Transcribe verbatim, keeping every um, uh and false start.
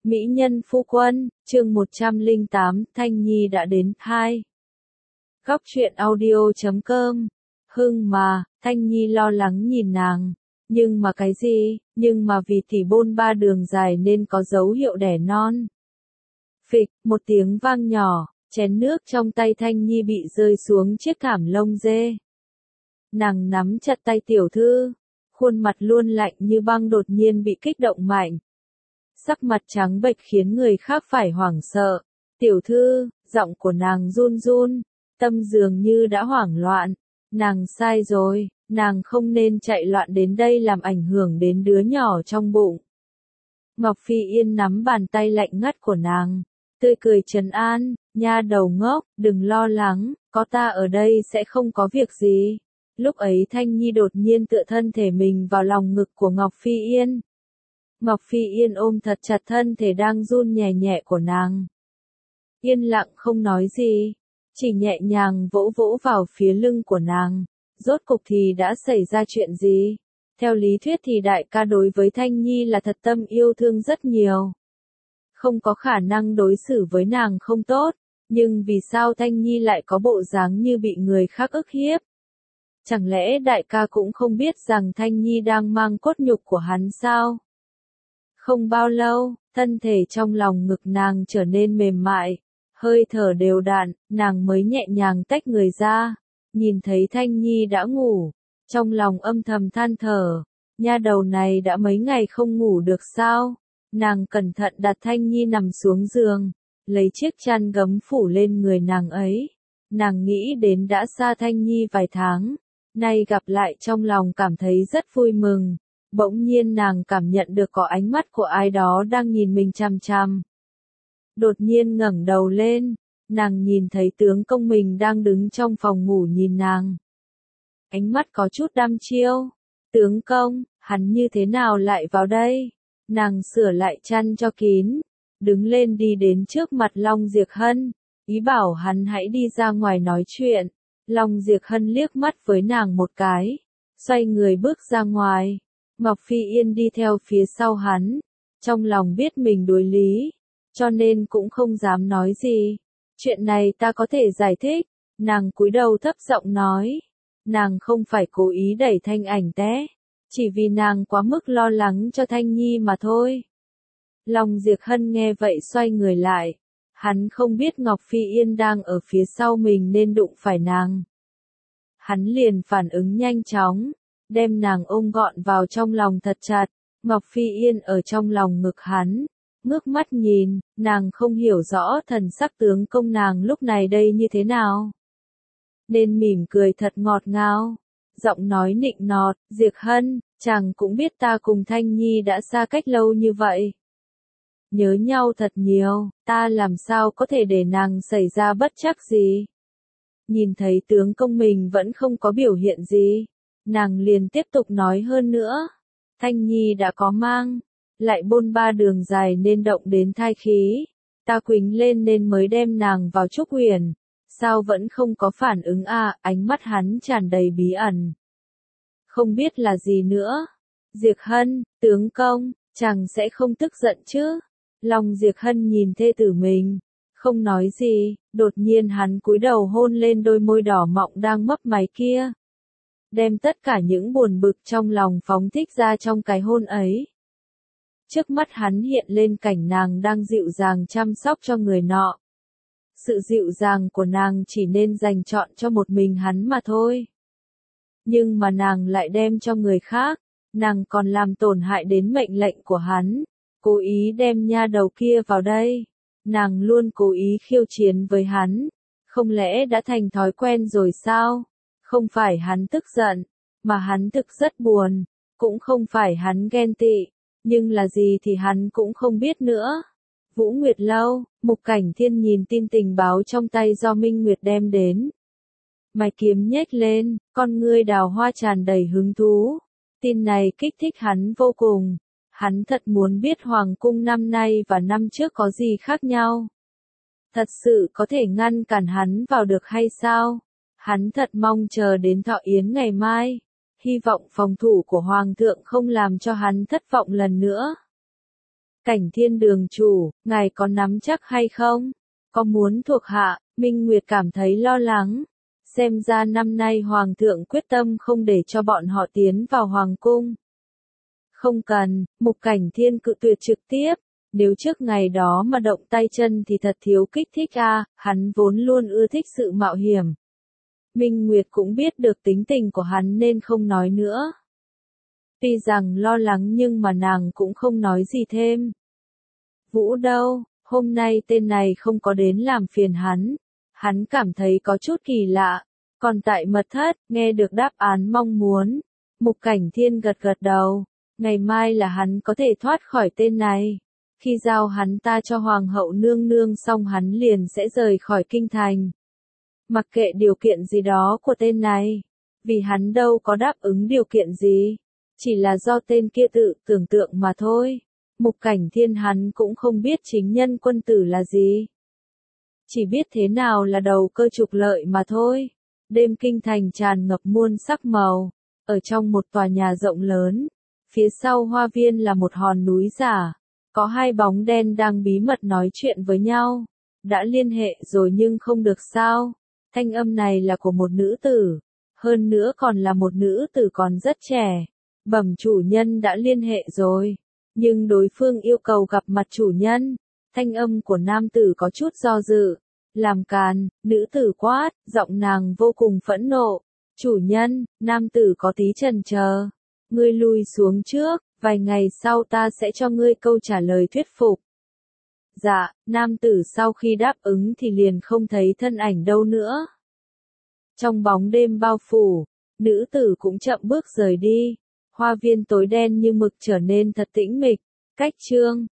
Mỹ nhân phu quân, chương một trăm lẻ tám, Thanh Nhi đã đến. hai. Góc truyện audio chấm com. Hưng mà, Thanh Nhi lo lắng nhìn nàng. Nhưng mà cái gì, nhưng mà vì tỷ bôn ba đường dài nên có dấu hiệu đẻ non. Phịch, một tiếng vang nhỏ, chén nước trong tay Thanh Nhi bị rơi xuống chiếc thảm lông dê. Nàng nắm chặt tay tiểu thư, khuôn mặt luôn lạnh như băng đột nhiên bị kích động mạnh. Sắc mặt trắng bệch khiến người khác phải hoảng sợ. Tiểu thư, giọng của nàng run run, tâm dường như đã hoảng loạn. Nàng sai rồi, nàng không nên chạy loạn đến đây làm ảnh hưởng đến đứa nhỏ trong bụng. Ngọc Phi Yên nắm bàn tay lạnh ngắt của nàng, tươi cười trấn an, nha đầu ngốc, đừng lo lắng, có ta ở đây sẽ không có việc gì. Lúc ấy Thanh Nhi đột nhiên tựa thân thể mình vào lòng ngực của Ngọc Phi Yên. Ngọc Phi Yên ôm thật chặt thân thể đang run nhẹ nhẹ của nàng. Yên lặng không nói gì, chỉ nhẹ nhàng vỗ vỗ vào phía lưng của nàng. Rốt cục thì đã xảy ra chuyện gì? Theo lý thuyết thì đại ca đối với Thanh Nhi là thật tâm yêu thương rất nhiều. Không có khả năng đối xử với nàng không tốt, nhưng vì sao Thanh Nhi lại có bộ dáng như bị người khác ức hiếp? Chẳng lẽ đại ca cũng không biết rằng Thanh Nhi đang mang cốt nhục của hắn sao? Không bao lâu, thân thể trong lòng ngực nàng trở nên mềm mại, hơi thở đều đặn, nàng mới nhẹ nhàng tách người ra, nhìn thấy Thanh Nhi đã ngủ, trong lòng âm thầm than thở, nha đầu này đã mấy ngày không ngủ được sao? Nàng cẩn thận đặt Thanh Nhi nằm xuống giường, lấy chiếc chăn gấm phủ lên người nàng ấy. Nàng nghĩ đến đã xa Thanh Nhi vài tháng, nay gặp lại trong lòng cảm thấy rất vui mừng. Bỗng nhiên nàng cảm nhận được có ánh mắt của ai đó đang nhìn mình chằm chằm. Đột nhiên ngẩng đầu lên, nàng nhìn thấy tướng công mình đang đứng trong phòng ngủ nhìn nàng. Ánh mắt có chút đăm chiêu. Tướng công, hắn như thế nào lại vào đây? Nàng sửa lại chăn cho kín, đứng lên đi đến trước mặt Long Diệc Hân, ý bảo hắn hãy đi ra ngoài nói chuyện. Long Diệc Hân liếc mắt với nàng một cái, xoay người bước ra ngoài. Ngọc Phi Yên đi theo phía sau hắn, trong lòng biết mình đối lý, cho nên cũng không dám nói gì. Chuyện này ta có thể giải thích, nàng cúi đầu thấp giọng nói. Nàng không phải cố ý đẩy Thanh Ảnh té, chỉ vì nàng quá mức lo lắng cho Thanh Nhi mà thôi. Long Diệc Hân nghe vậy xoay người lại, hắn không biết Ngọc Phi Yên đang ở phía sau mình nên đụng phải nàng. Hắn liền phản ứng nhanh chóng, đem nàng ôm gọn vào trong lòng thật chặt. Ngọc Phi Yên ở trong lòng ngực hắn, ngước mắt nhìn, nàng không hiểu rõ thần sắc tướng công nàng lúc này đây như thế nào. Nên mỉm cười thật ngọt ngào, giọng nói nịnh nọt, Diệc Hân, chàng cũng biết ta cùng Thanh Nhi đã xa cách lâu như vậy. Nhớ nhau thật nhiều, ta làm sao có thể để nàng xảy ra bất trắc gì. Nhìn thấy tướng công mình vẫn không có biểu hiện gì, nàng liền tiếp tục nói hơn nữa. Thanh Nhi đã có mang, lại bôn ba đường dài nên động đến thai khí. Ta quýnh lên nên mới đem nàng vào Trúc Huyền. Sao vẫn không có phản ứng à? Ánh mắt hắn tràn đầy bí ẩn. Không biết là gì nữa. Diệc Hân, tướng công, chàng sẽ không tức giận chứ? Long Diệc Hân nhìn thê tử mình, không nói gì, đột nhiên hắn cúi đầu hôn lên đôi môi đỏ mọng đang mấp máy kia. Đem tất cả những buồn bực trong lòng phóng thích ra trong cái hôn ấy. Trước mắt hắn hiện lên cảnh nàng đang dịu dàng chăm sóc cho người nọ. Sự dịu dàng của nàng chỉ nên dành chọn cho một mình hắn mà thôi. Nhưng mà nàng lại đem cho người khác, nàng còn làm tổn hại đến mệnh lệnh của hắn, cố ý đem nha đầu kia vào đây. Nàng luôn cố ý khiêu chiến với hắn, không lẽ đã thành thói quen rồi sao? Không phải hắn tức giận, mà hắn thực rất buồn, cũng không phải hắn ghen tị, nhưng là gì thì hắn cũng không biết nữa. Vũ Nguyệt Lâu, Mục Cảnh Thiên nhìn tin tình báo trong tay do Minh Nguyệt đem đến. Mày kiếm nhếch lên, con ngươi đào hoa tràn đầy hứng thú. Tin này kích thích hắn vô cùng. Hắn thật muốn biết Hoàng cung năm nay và năm trước có gì khác nhau. Thật sự có thể ngăn cản hắn vào được hay sao? Hắn thật mong chờ đến thọ yến ngày mai. Hy vọng phòng thủ của Hoàng thượng không làm cho hắn thất vọng lần nữa. Cảnh Thiên đường chủ, ngài có nắm chắc hay không? Có muốn thuộc hạ? Minh Nguyệt cảm thấy lo lắng. Xem ra năm nay Hoàng thượng quyết tâm không để cho bọn họ tiến vào Hoàng cung. Không cần, Mục Cảnh Thiên cự tuyệt trực tiếp. Nếu trước ngày đó mà động tay chân thì thật thiếu kích thích a, à, hắn vốn luôn ưa thích sự mạo hiểm. Minh Nguyệt cũng biết được tính tình của hắn nên không nói nữa. Tuy rằng lo lắng nhưng mà nàng cũng không nói gì thêm. Vũ đâu, hôm nay tên này không có đến làm phiền hắn. Hắn cảm thấy có chút kỳ lạ. Còn tại mật thất, nghe được đáp án mong muốn. Mục Cảnh Thiên gật gật đầu. Ngày mai là hắn có thể thoát khỏi tên này. Khi giao hắn ta cho Hoàng hậu nương nương xong hắn liền sẽ rời khỏi kinh thành. Mặc kệ điều kiện gì đó của tên này. Vì hắn đâu có đáp ứng điều kiện gì. Chỉ là do tên kia tự tưởng tượng mà thôi. Mục Cảnh Thiên hắn cũng không biết chính nhân quân tử là gì. Chỉ biết thế nào là đầu cơ trục lợi mà thôi. Đêm kinh thành tràn ngập muôn sắc màu. Ở trong một tòa nhà rộng lớn. Phía sau hoa viên là một hòn núi giả. Có hai bóng đen đang bí mật nói chuyện với nhau. Đã liên hệ rồi nhưng không được sao. Thanh âm này là của một nữ tử. Hơn nữa còn là một nữ tử còn rất trẻ. Bẩm chủ nhân đã liên hệ rồi. Nhưng đối phương yêu cầu gặp mặt chủ nhân. Thanh âm của nam tử có chút do dự. Làm càn, nữ tử quát, giọng nàng vô cùng phẫn nộ. Chủ nhân, nam tử có tí chần chờ. Ngươi lui xuống trước, vài ngày sau ta sẽ cho ngươi câu trả lời thuyết phục. Dạ, nam tử sau khi đáp ứng thì liền không thấy thân ảnh đâu nữa. Trong bóng đêm bao phủ, nữ tử cũng chậm bước rời đi. Hoa viên tối đen như mực trở nên thật tĩnh mịch. Cách chương